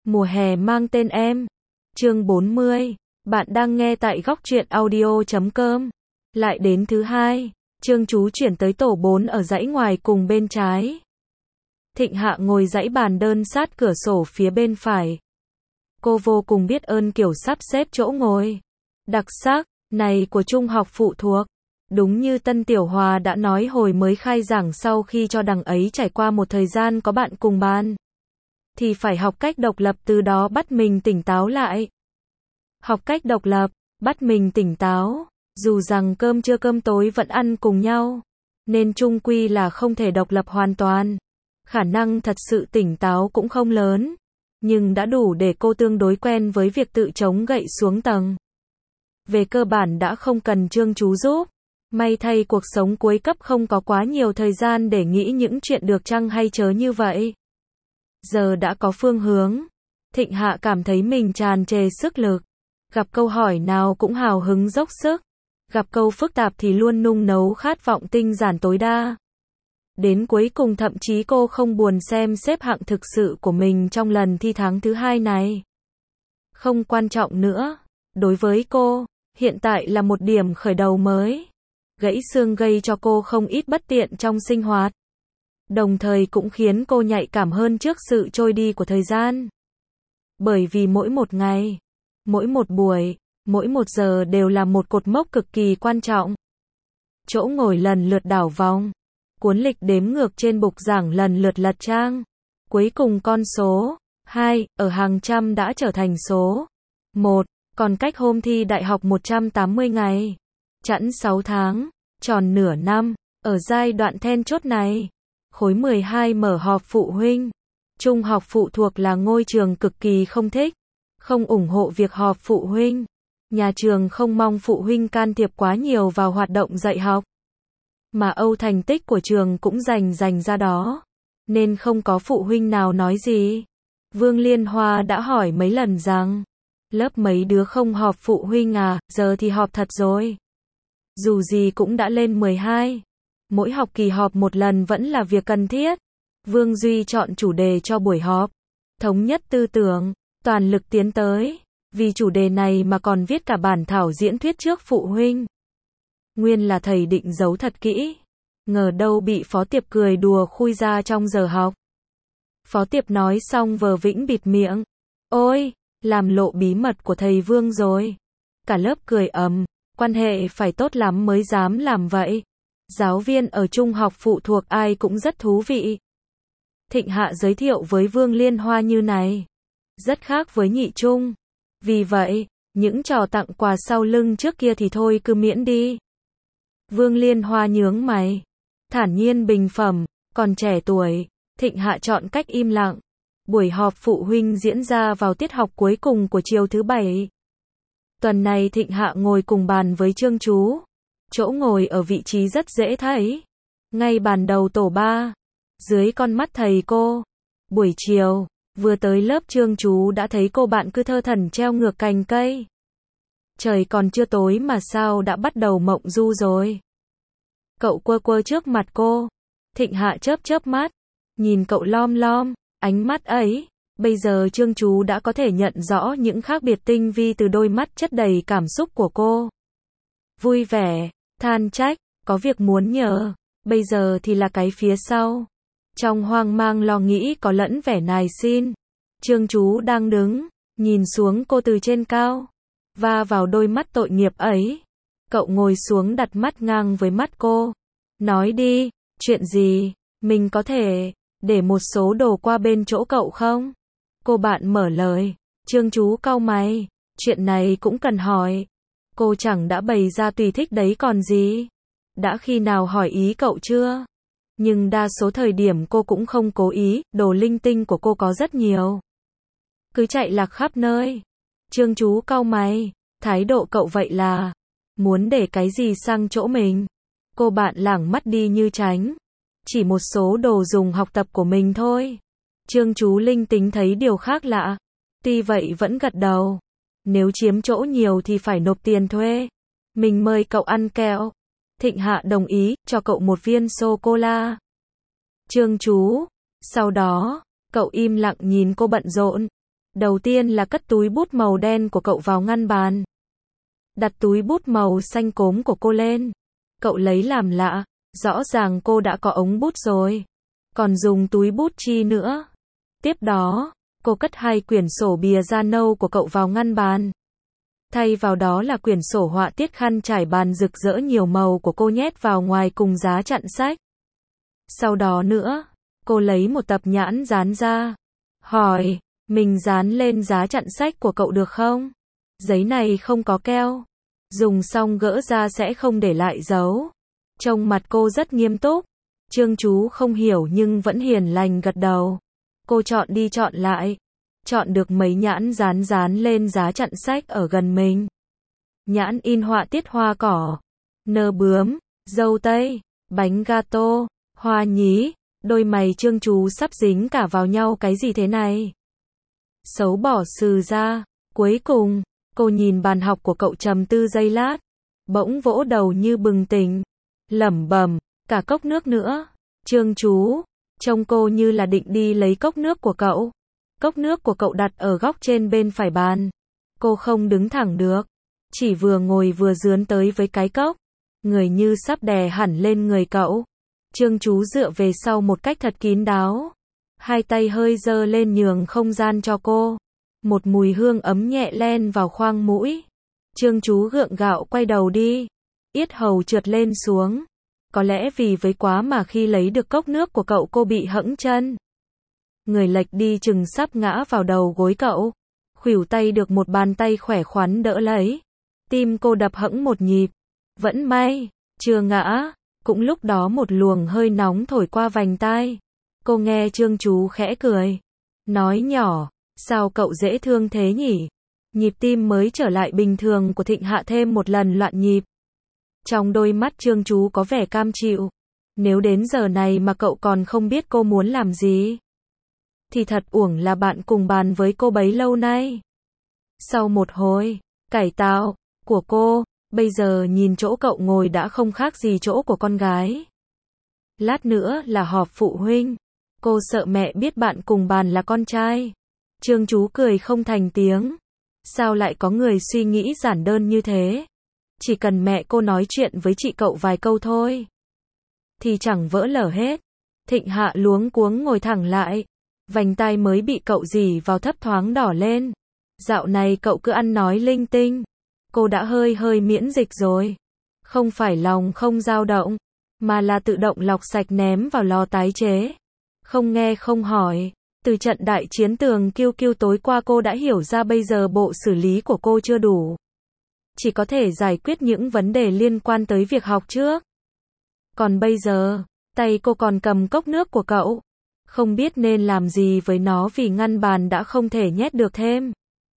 Mùa hè mang tên em. Chương 40. Bạn đang nghe tại góc truyện audio.com. Lại đến thứ hai, Trương Chú chuyển tới tổ 4 ở dãy ngoài cùng bên trái. Thịnh Hạ ngồi dãy bàn đơn sát cửa sổ phía bên phải. Cô vô cùng biết ơn kiểu sắp xếp chỗ ngồi đặc sắc này của trung học phụ thuộc. Đúng như Tân Tiểu Hòa đã nói hồi mới khai giảng, sau khi cho đằng ấy trải qua một thời gian có bạn cùng bàn, thì phải học cách độc lập, từ đó bắt mình tỉnh táo lại. Học cách độc lập, bắt mình tỉnh táo, dù rằng cơm trưa cơm tối vẫn ăn cùng nhau, nên chung quy là không thể độc lập hoàn toàn. Khả năng thật sự tỉnh táo cũng không lớn, nhưng đã đủ để cô tương đối quen với việc tự chống gậy xuống tầng. Về cơ bản đã không cần Trương Chú giúp. May thay cuộc sống cuối cấp không có quá nhiều thời gian để nghĩ những chuyện được chăng hay chớ như vậy. Giờ đã có phương hướng, Thịnh Hạ cảm thấy mình tràn trề sức lực. Gặp câu hỏi nào cũng hào hứng dốc sức. Gặp câu phức tạp thì luôn nung nấu khát vọng tinh giản tối đa. Đến cuối cùng thậm chí cô không buồn xem xếp hạng thực sự của mình trong lần thi tháng thứ hai này. Không quan trọng nữa. Đối với cô, hiện tại là một điểm khởi đầu mới. Gãy xương gây cho cô không ít bất tiện trong sinh hoạt. Đồng thời cũng khiến cô nhạy cảm hơn trước sự trôi đi của thời gian. Bởi vì mỗi một ngày, mỗi một buổi, mỗi một giờ đều là một cột mốc cực kỳ quan trọng. Chỗ ngồi lần lượt đảo vòng. Cuốn lịch đếm ngược trên bục giảng lần lượt lật trang. Cuối cùng con số 2 ở hàng trăm đã trở thành số 1. Còn cách hôm thi đại học 180 ngày. Chẵn 6 tháng, tròn nửa năm. Ở giai đoạn then chốt này, khối 12 mở họp phụ huynh. Trung học phụ thuộc là ngôi trường cực kỳ không thích, không ủng hộ việc họp phụ huynh. Nhà trường không mong phụ huynh can thiệp quá nhiều vào hoạt động dạy học. Mà Âu thành tích của trường cũng dành ra đó, nên không có phụ huynh nào nói gì. Vương Liên Hoa đã hỏi mấy lần rằng, lớp mấy đứa không họp phụ huynh à, giờ thì họp thật rồi. Dù gì cũng đã lên 12. Mỗi học kỳ họp một lần vẫn là việc cần thiết. Vương Duy chọn chủ đề cho buổi họp. Thống nhất tư tưởng, toàn lực tiến tới. Vì chủ đề này mà còn viết cả bản thảo diễn thuyết trước phụ huynh. Nguyên là thầy định giấu thật kỹ. Ngờ đâu bị Phó Tiệp cười đùa khui ra trong giờ học. Phó Tiệp nói xong vờ vĩnh bịt miệng. Ôi, làm lộ bí mật của thầy Vương rồi. Cả lớp cười ầm. Quan hệ phải tốt lắm mới dám làm vậy. Giáo viên ở trung học phụ thuộc ai cũng rất thú vị. Thịnh Hạ giới thiệu với Vương Liên Hoa như này. Rất khác với nhị trung. Vì vậy, những trò tặng quà sau lưng trước kia thì thôi cứ miễn đi. Vương Liên Hoa nhướng mày. Thản nhiên bình phẩm, còn trẻ tuổi. Thịnh Hạ chọn cách im lặng. Buổi họp phụ huynh diễn ra vào tiết học cuối cùng của chiều thứ bảy. Tuần này Thịnh Hạ ngồi cùng bàn với Trương Chú. Chỗ ngồi ở vị trí rất dễ thấy. Ngay bàn đầu tổ 3. Dưới con mắt thầy cô. Buổi chiều, vừa tới lớp Trương Chú đã thấy cô bạn cứ thơ thẩn treo ngược cành cây. Trời còn chưa tối mà sao đã bắt đầu mộng du rồi. Cậu quơ trước mặt cô. Thịnh Hạ chớp mắt. Nhìn cậu lom lom. Ánh mắt ấy. Bây giờ Trương Chú đã có thể nhận rõ những khác biệt tinh vi từ đôi mắt chất đầy cảm xúc của cô. Vui vẻ, than trách, có việc muốn nhờ. Bây giờ thì là cái phía sau. Trong hoang mang lo nghĩ có lẫn vẻ nài xin. Trương Chú đang đứng, nhìn xuống cô từ trên cao. Va vào đôi mắt tội nghiệp ấy. Cậu ngồi xuống đặt mắt ngang với mắt cô. Nói đi, chuyện gì, mình có thể để một số đồ qua bên chỗ cậu không? Cô bạn mở lời. Trương Chú cau mày. Chuyện này cũng cần hỏi. Cô chẳng đã bày ra tùy thích đấy còn gì. Đã khi nào hỏi ý cậu chưa? Nhưng đa số thời điểm cô cũng không cố ý. Đồ linh tinh của cô có rất nhiều. Cứ chạy lạc khắp nơi. Trương Chú cau mày. Thái độ cậu vậy là muốn để cái gì sang chỗ mình? Cô bạn lảng mắt đi như tránh. Chỉ một số đồ dùng học tập của mình thôi. Trương Chú linh tính thấy điều khác lạ. Tuy vậy vẫn gật đầu. Nếu chiếm chỗ nhiều thì phải nộp tiền thuê. Mình mời cậu ăn kẹo. Thịnh Hạ đồng ý, cho cậu một viên sô-cô-la. Trương Chú. Sau đó, cậu im lặng nhìn cô bận rộn. Đầu tiên là cất túi bút màu đen của cậu vào ngăn bàn. Đặt túi bút màu xanh cốm của cô lên. Cậu lấy làm lạ, rõ ràng cô đã có ống bút rồi. Còn dùng túi bút chi nữa. Tiếp đó, cô cất 2 quyển sổ bìa da nâu của cậu vào ngăn bàn. Thay vào đó là quyển sổ họa tiết khăn trải bàn rực rỡ nhiều màu của cô nhét vào ngoài cùng giá chặn sách. Sau đó nữa, cô lấy một tập nhãn dán ra. Hỏi, mình dán lên giá chặn sách của cậu được không? Giấy này không có keo. Dùng xong gỡ ra sẽ không để lại dấu. Trông mặt cô rất nghiêm túc. Trương Chú không hiểu nhưng vẫn hiền lành gật đầu. Cô chọn đi chọn lại. Chọn được mấy nhãn dán lên giá chặn sách ở gần mình. Nhãn in họa tiết hoa cỏ, nơ bướm, dâu tây, bánh gato, hoa nhí. Đôi mày Trương Chú sắp dính cả vào nhau, cái gì thế này? Xấu bỏ sừ ra. Cuối cùng, cô nhìn bàn học của cậu trầm tư giây lát. Bỗng vỗ đầu như bừng tỉnh. Lẩm bẩm, cả cốc nước nữa. Trương Chú, trông cô như là định đi lấy cốc nước của cậu. Cốc nước của cậu đặt ở góc trên bên phải bàn. Cô không đứng thẳng được. Chỉ vừa ngồi vừa dướn tới với cái cốc. Người như sắp đè hẳn lên người cậu. Trương Chú dựa về sau một cách thật kín đáo. 2 tay hơi giơ lên nhường không gian cho cô. Một mùi hương ấm nhẹ len vào khoang mũi. Trương Chú gượng gạo quay đầu đi. Yết hầu trượt lên xuống. Có lẽ vì với quá mà khi lấy được cốc nước của cậu cô bị hẫng chân. Người lệch đi chừng sắp ngã vào đầu gối cậu. Khuỷu tay được một bàn tay khỏe khoắn đỡ lấy. Tim cô đập hẫng một nhịp. Vẫn may, chưa ngã. Cũng lúc đó một luồng hơi nóng thổi qua vành tai. Cô nghe Trương Chú khẽ cười. Nói nhỏ, sao cậu dễ thương thế nhỉ? Nhịp tim mới trở lại bình thường của Thịnh Hạ thêm một lần loạn nhịp. Trong đôi mắt Trương Chú có vẻ cam chịu. Nếu đến giờ này mà cậu còn không biết cô muốn làm gì, thì thật uổng là bạn cùng bàn với cô bấy lâu nay. Sau một hồi cải tạo của cô, bây giờ nhìn chỗ cậu ngồi đã không khác gì chỗ của con gái. Lát nữa là họp phụ huynh. Cô sợ mẹ biết bạn cùng bàn là con trai. Trương Chú cười không thành tiếng. Sao lại có người suy nghĩ giản đơn như thế? Chỉ cần mẹ cô nói chuyện với chị cậu vài câu thôi, thì chẳng vỡ lở hết. Thịnh Hạ luống cuống ngồi thẳng lại. Vành tai mới bị cậu dì vào thấp thoáng đỏ lên. Dạo này cậu cứ ăn nói linh tinh. Cô đã hơi miễn dịch rồi. Không phải lòng không dao động, mà là tự động lọc sạch ném vào lò tái chế. Không nghe không hỏi. Từ trận đại chiến tường kiêu kiêu tối qua cô đã hiểu ra bây giờ bộ xử lý của cô chưa đủ. Chỉ có thể giải quyết những vấn đề liên quan tới việc học trước. Còn bây giờ, tay cô còn cầm cốc nước của cậu. Không biết nên làm gì với nó vì ngăn bàn đã không thể nhét được thêm.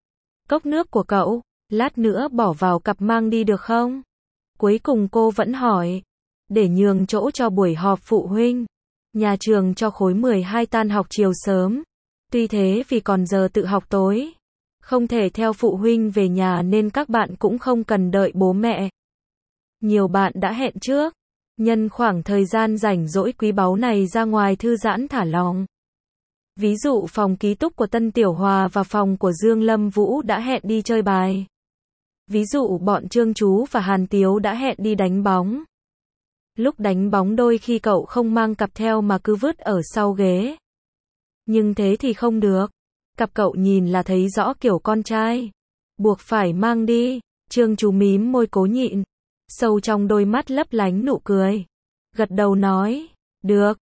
Cốc nước của cậu, lát nữa bỏ vào cặp mang đi được không? Cuối cùng cô vẫn hỏi. Để nhường chỗ cho buổi họp phụ huynh. Nhà trường cho khối 12 tan học chiều sớm. Tuy thế vì còn giờ tự học tối, không thể theo phụ huynh về nhà nên các bạn cũng không cần đợi bố mẹ. Nhiều bạn đã hẹn trước. Nhân khoảng thời gian rảnh rỗi quý báu này ra ngoài thư giãn thả lỏng. Ví dụ phòng ký túc của Tân Tiểu Hòa và phòng của Dương Lâm Vũ đã hẹn đi chơi bài. Ví dụ bọn Trương Chú và Hàn Tiếu đã hẹn đi đánh bóng. Lúc đánh bóng đôi khi cậu không mang cặp theo mà cứ vứt ở sau ghế. Nhưng thế thì không được. Cặp cậu nhìn là thấy rõ kiểu con trai. Buộc phải mang đi. Trương Chú mím môi cố nhịn. Sâu trong đôi mắt lấp lánh nụ cười. Gật đầu nói. Được,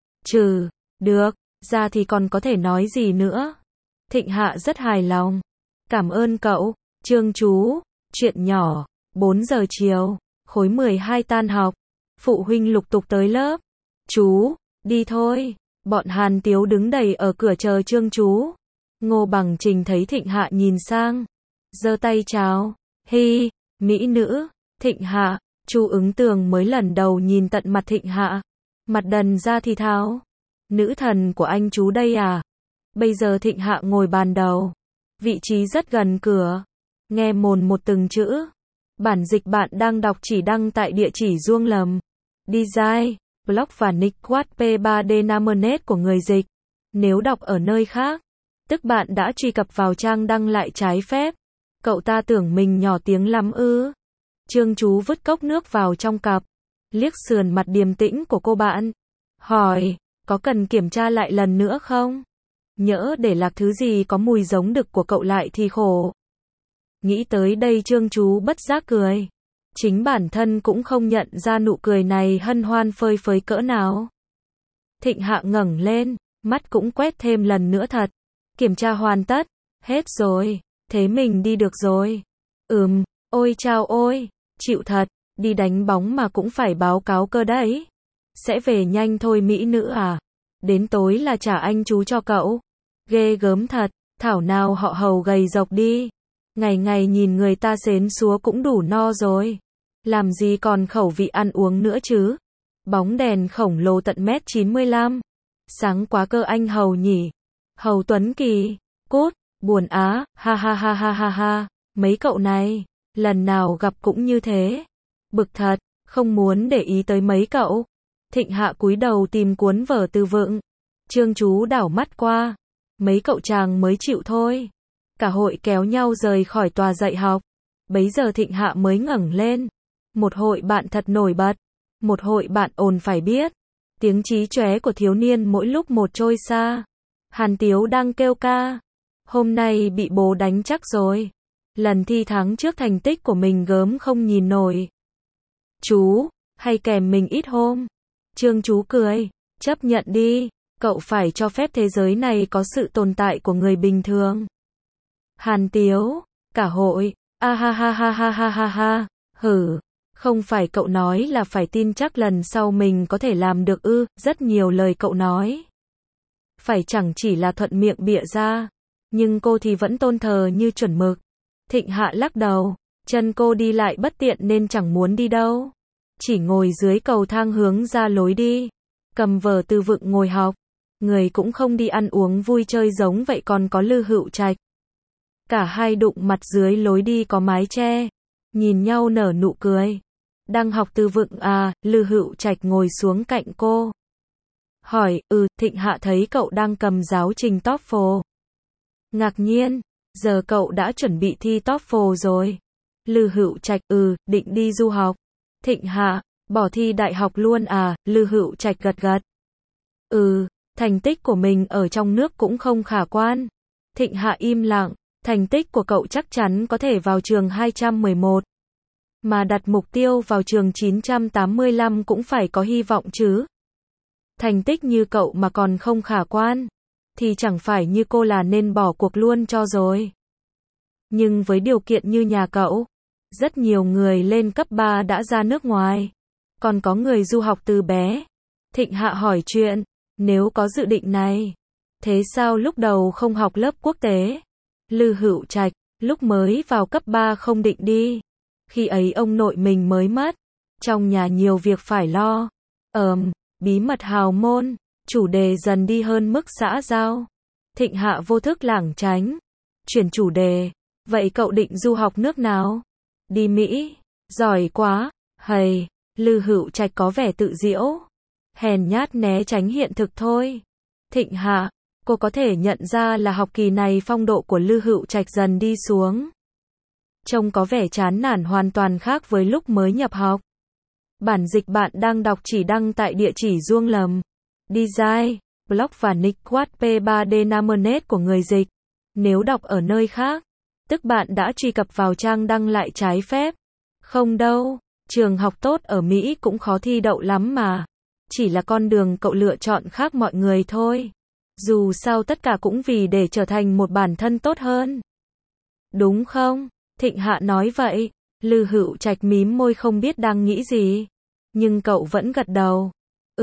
được, ra thì còn có thể nói gì nữa. Thịnh Hạ rất hài lòng. Cảm ơn cậu, Trương Chú. Chuyện nhỏ. 4 giờ chiều, khối 12 tan học. Phụ huynh lục tục tới lớp. Chú, đi thôi. Bọn Hàn Tiếu đứng đầy ở cửa chờ Trương Chú. Ngô Bằng Trình thấy Thịnh Hạ nhìn sang, giơ tay chào. Hi, mỹ nữ. Thịnh Hạ. Chu Ứng Tường mới lần đầu nhìn tận mặt Thịnh Hạ. Mặt đần ra thì thào. Nữ thần của anh chú đây à? Bây giờ Thịnh Hạ ngồi bàn đầu. Vị trí rất gần cửa. Nghe mồn một từng chữ. Bản dịch bạn đang đọc chỉ đăng tại địa chỉ Duông Lầm. Design, blog và nick Wattpad P3D Namenet của người dịch. Nếu đọc ở nơi khác, Tức bạn đã truy cập vào trang đăng lại trái phép. Cậu ta tưởng mình nhỏ tiếng lắm ư? Trương Chú vứt cốc nước vào trong cặp, liếc sườn mặt điềm tĩnh của cô bạn. Hỏi, có cần kiểm tra lại lần nữa không? Nhỡ để lạc thứ gì có mùi giống đực của cậu lại thì khổ. Nghĩ tới đây Trương Chú bất giác cười. Chính bản thân cũng không nhận ra nụ cười này hân hoan phơi phới cỡ nào. Thịnh Hạ ngẩng lên, mắt cũng quét thêm lần nữa thật. Kiểm tra hoàn tất, hết rồi, thế mình đi được rồi. Ôi chao ôi, chịu thật, đi đánh bóng mà cũng phải báo cáo cơ đấy. Sẽ về nhanh thôi mỹ nữ à? Đến tối là trả anh chú cho cậu. Ghê gớm thật, thảo nào họ Hầu gầy dọc đi. Ngày ngày nhìn người ta xến xúa cũng đủ no rồi. Làm gì còn khẩu vị ăn uống nữa chứ? Bóng đèn khổng lồ tận 1m95. Sáng quá cơ anh Hầu nhỉ? Hầu Tuấn Kỳ, cút, buồn á, ha ha ha ha ha ha. Mấy cậu này, lần nào gặp cũng như thế. Bực thật, không muốn để ý tới mấy cậu. Thịnh Hạ cúi đầu tìm cuốn vở từ vựng. Trương Chú đảo mắt qua. Mấy cậu chàng mới chịu thôi. Cả hội kéo nhau rời khỏi tòa dạy học. Bấy giờ Thịnh Hạ mới ngẩng lên. Một hội bạn thật nổi bật. Một hội bạn ồn phải biết. Tiếng chí chóe của thiếu niên mỗi lúc một trôi xa. Hàn Tiếu đang kêu ca. Hôm nay bị bố đánh chắc rồi. Lần thi tháng trước thành tích của mình gớm không nhìn nổi. Chú, hay kèm mình ít hôm. Trương Chú cười. Chấp nhận đi. Cậu phải cho phép thế giới này có sự tồn tại của người bình thường. Hàn Tiếu. Cả hội. A ha ha ha ha ha ha ha. Hử. Không phải cậu nói là phải tin chắc lần sau mình có thể làm được ư? Rất nhiều lời cậu nói. Phải chẳng chỉ là thuận miệng bịa ra. Nhưng cô thì vẫn tôn thờ như chuẩn mực. Thịnh Hạ lắc đầu. Chân cô đi lại bất tiện nên chẳng muốn đi đâu. Chỉ ngồi dưới cầu thang hướng ra lối đi. Cầm vở từ vựng ngồi học. Người cũng không đi ăn uống vui chơi giống vậy còn có Lư Hữu Trạch. Cả hai đụng mặt dưới lối đi có mái che. Nhìn nhau nở nụ cười. Đang học từ vựng à? Lư Hữu Trạch ngồi xuống cạnh cô. Hỏi, Thịnh Hạ thấy cậu đang cầm giáo trình TOEFL. Ngạc nhiên, giờ cậu đã chuẩn bị thi TOEFL rồi. Lư Hữu Trạch, định đi du học. Thịnh Hạ, bỏ thi đại học luôn à? Lư Hữu Trạch gật gật. Thành tích của mình ở trong nước cũng không khả quan. Thịnh Hạ im lặng, thành tích của cậu chắc chắn có thể vào trường 211. Mà đặt mục tiêu vào trường 985 cũng phải có hy vọng chứ. Thành tích như cậu mà còn không khả quan, thì chẳng phải như cô là nên bỏ cuộc luôn cho rồi. Nhưng với điều kiện như nhà cậu, rất nhiều người lên cấp 3 đã ra nước ngoài. Còn có người du học từ bé. Thịnh Hạ hỏi chuyện, nếu có dự định này, thế sao lúc đầu không học lớp quốc tế? Lư Hữu Trạch, lúc mới vào cấp 3 không định đi. Khi ấy ông nội mình mới mất. Trong nhà nhiều việc phải lo. Bí mật hào môn, chủ đề dần đi hơn mức xã giao. Thịnh Hạ vô thức lảng tránh. Chuyển chủ đề. Vậy cậu định du học nước nào? Đi Mỹ. Giỏi quá. Hầy. Lư Hữu Trạch có vẻ tự giễu. Hèn nhát né tránh hiện thực thôi. Thịnh Hạ, cô có thể nhận ra là học kỳ này phong độ của Lư Hữu Trạch dần đi xuống. Trông có vẻ chán nản hoàn toàn khác với lúc mới nhập học. Bản dịch bạn đang đọc chỉ đăng tại địa chỉ Duong Lầm. Design, blog và nick Wattpad Namenet của người dịch. Nếu đọc ở nơi khác, tức bạn đã truy cập vào trang đăng lại trái phép. Không đâu, trường học tốt ở Mỹ cũng khó thi đậu lắm mà. Chỉ là con đường cậu lựa chọn khác mọi người thôi. Dù sao tất cả cũng vì để trở thành một bản thân tốt hơn. Đúng không? Thịnh Hạ nói vậy. Lư Hữu Trạch mím môi không biết đang nghĩ gì. Nhưng cậu vẫn gật đầu.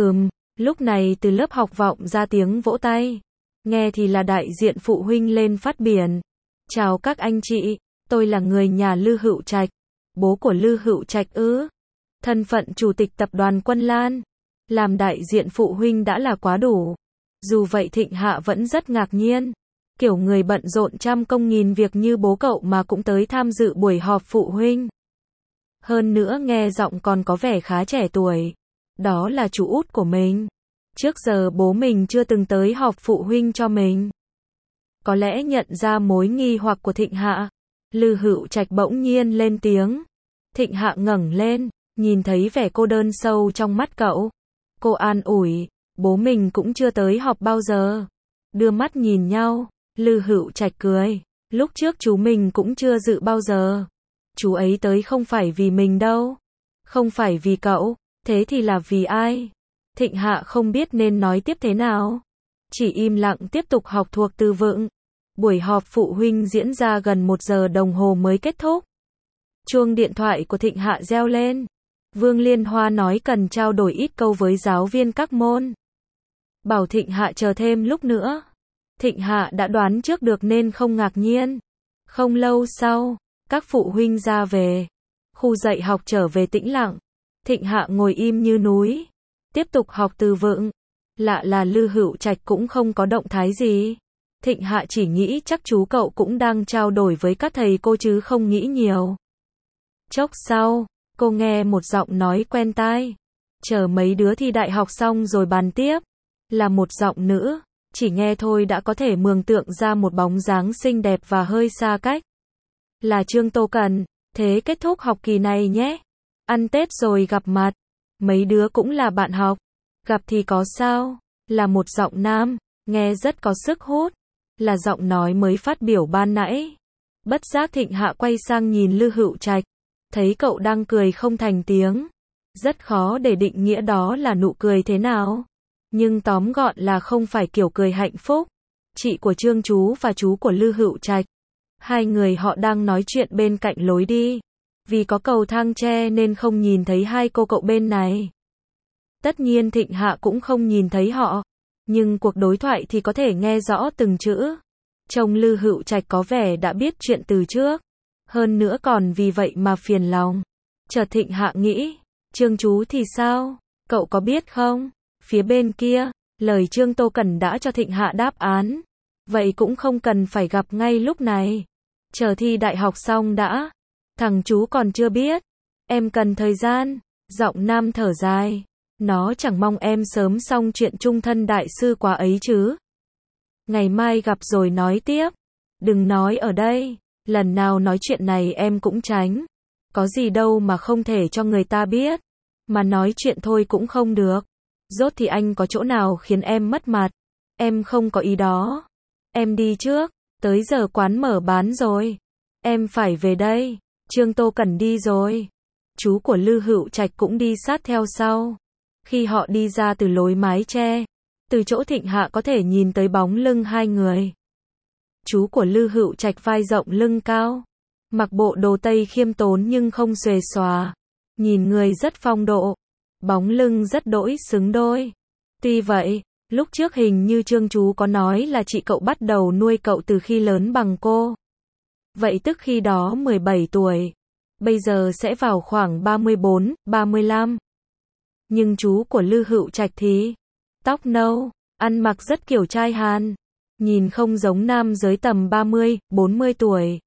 Lúc này từ lớp học vọng ra tiếng vỗ tay. Nghe thì là đại diện phụ huynh lên phát biển. Chào các anh chị, tôi là người nhà Lư Hữu Trạch. Bố của Lư Hữu Trạch ư? Thân phận chủ tịch tập đoàn Quân Lan. Làm đại diện phụ huynh đã là quá đủ. Dù vậy Thịnh Hạ vẫn rất ngạc nhiên. Kiểu người bận rộn trăm công nghìn việc như bố cậu mà cũng tới tham dự buổi họp phụ huynh. Hơn nữa nghe giọng còn có vẻ khá trẻ tuổi. Đó là chú út của mình. Trước giờ bố mình chưa từng tới họp phụ huynh cho mình. có lẽ nhận ra mối nghi hoặc của Thịnh Hạ. Lư Hữu Trạch bỗng nhiên lên tiếng. Thịnh Hạ ngẩng lên, nhìn thấy vẻ cô đơn sâu trong mắt cậu. Cô an ủi, bố mình cũng chưa tới họp bao giờ. Đưa mắt nhìn nhau, Lư Hữu Trạch cười. Lúc trước chú mình cũng chưa dự bao giờ. Chú ấy tới không phải vì mình đâu. Không phải vì cậu, thế thì là vì ai? Thịnh Hạ không biết nên nói tiếp thế nào. Chỉ im lặng tiếp tục học thuộc từ vựng. Buổi họp phụ huynh diễn ra gần 1 giờ đồng hồ mới kết thúc. Chuông điện thoại của Thịnh Hạ reo lên. Vương Liên Hoa nói cần trao đổi ít câu với giáo viên các môn. Bảo Thịnh Hạ chờ thêm lúc nữa. Thịnh Hạ đã đoán trước được nên không ngạc nhiên. Không lâu sau, các phụ huynh ra về. Khu dạy học trở về tĩnh lặng. Thịnh Hạ ngồi im như núi. Tiếp tục học từ vựng. Lạ là Lư Hữu Trạch cũng không có động thái gì. Thịnh Hạ chỉ nghĩ chắc chú cậu cũng đang trao đổi với các thầy cô chứ không nghĩ nhiều. Chốc sau, cô nghe một giọng nói quen tai. Chờ mấy đứa thi đại học xong rồi bàn tiếp. Là một giọng nữ, chỉ nghe thôi đã có thể mường tượng ra một bóng dáng xinh đẹp và hơi xa cách. Là Trương Tô Cần, thế kết thúc học kỳ này nhé. Ăn Tết rồi gặp mặt. Mấy đứa cũng là bạn học. Gặp thì có sao? Là một giọng nam, nghe rất có sức hút. Là giọng nói mới phát biểu ban nãy. Bất giác Thịnh Hạ quay sang nhìn Lư Hữu Trạch. Thấy cậu đang cười không thành tiếng. Rất khó để định nghĩa đó là nụ cười thế nào. Nhưng tóm gọn là không phải kiểu cười hạnh phúc. Chị của Trương chú và chú của Lư Hữu Trạch. Hai người họ đang nói chuyện bên cạnh lối đi. Vì có cầu thang tre nên không nhìn thấy hai cô cậu bên này. Tất nhiên Thịnh Hạ cũng không nhìn thấy họ. Nhưng cuộc đối thoại thì có thể nghe rõ từng chữ. Trông Lư Hữu Trạch có vẻ đã biết chuyện từ trước. Hơn nữa còn vì vậy mà phiền lòng. Chợt Thịnh Hạ nghĩ, Trương chú thì sao? Cậu có biết không? Phía bên kia, lời Trương Tô Cần đã cho Thịnh Hạ đáp án. Vậy cũng không cần phải gặp ngay lúc này. Chờ thi đại học xong đã. Thằng chú còn chưa biết. Em cần thời gian. Giọng nam thở dài. Nó chẳng mong em sớm xong chuyện chung thân đại sư quá ấy chứ. Ngày mai gặp rồi nói tiếp. Đừng nói ở đây. Lần nào nói chuyện này em cũng tránh. Có gì đâu mà không thể cho người ta biết. Mà nói chuyện thôi cũng không được. Rốt thì anh có chỗ nào khiến em mất mặt. Em không có ý đó. Em đi trước. Tới giờ quán mở bán rồi. Em phải về đây. Trương Tô Cần đi rồi. Chú của Lư Hữu Trạch cũng đi sát theo sau. Khi họ đi ra từ lối mái tre, từ chỗ Thịnh Hạ có thể nhìn tới bóng lưng hai người. Chú của Lư Hữu Trạch vai rộng lưng cao, mặc bộ đồ tây khiêm tốn nhưng không xuề xòa, nhìn người rất phong độ, bóng lưng rất đỗi xứng đôi. Tuy vậy, lúc trước hình như Trương chú có nói là chị cậu bắt đầu nuôi cậu từ khi lớn bằng cô. Vậy tức khi đó 17 tuổi, bây giờ sẽ vào khoảng 34, 35. Nhưng chú của Lư Hữu Trạch thì tóc nâu, ăn mặc rất kiểu trai Hàn, nhìn không giống nam giới tầm 30, 40 tuổi.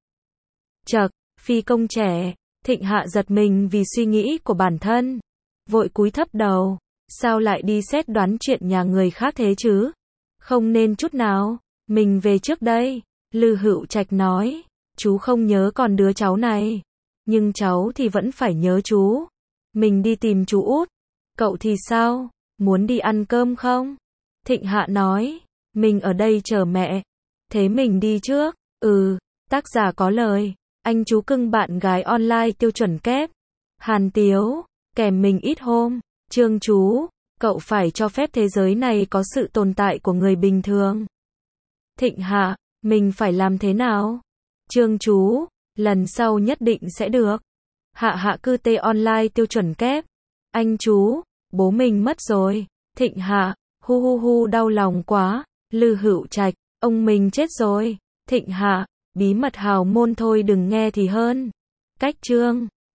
Chậc, phi công trẻ. Thịnh Hạ giật mình vì suy nghĩ của bản thân, vội cúi thấp đầu. Sao lại đi xét đoán chuyện nhà người khác thế chứ? Không nên chút nào. Mình về trước đây. Lư Hữu Trạch nói. Chú không nhớ con đứa cháu này. Nhưng cháu thì vẫn phải nhớ chú. Mình đi tìm chú út. Cậu thì sao? Muốn đi ăn cơm không? Thịnh Hạ nói. Mình ở đây chờ mẹ. Thế mình đi trước. Tác giả có lời. Anh chú cưng bạn gái online tiêu chuẩn kép. Hàn Tiếu. Kèm mình ít hôm. Trương chú. Cậu phải cho phép thế giới này có sự tồn tại của người bình thường. Thịnh Hạ. Mình phải làm thế nào? Trương chú. Lần sau nhất định sẽ được. Hạ cư tê online tiêu chuẩn kép. Anh chú. Bố mình mất rồi. Thịnh Hạ. Hu đau lòng quá. Lư Hữu Trạch. Ông mình chết rồi. Thịnh Hạ. Bí mật hào môn thôi đừng nghe thì hơn. Cách chương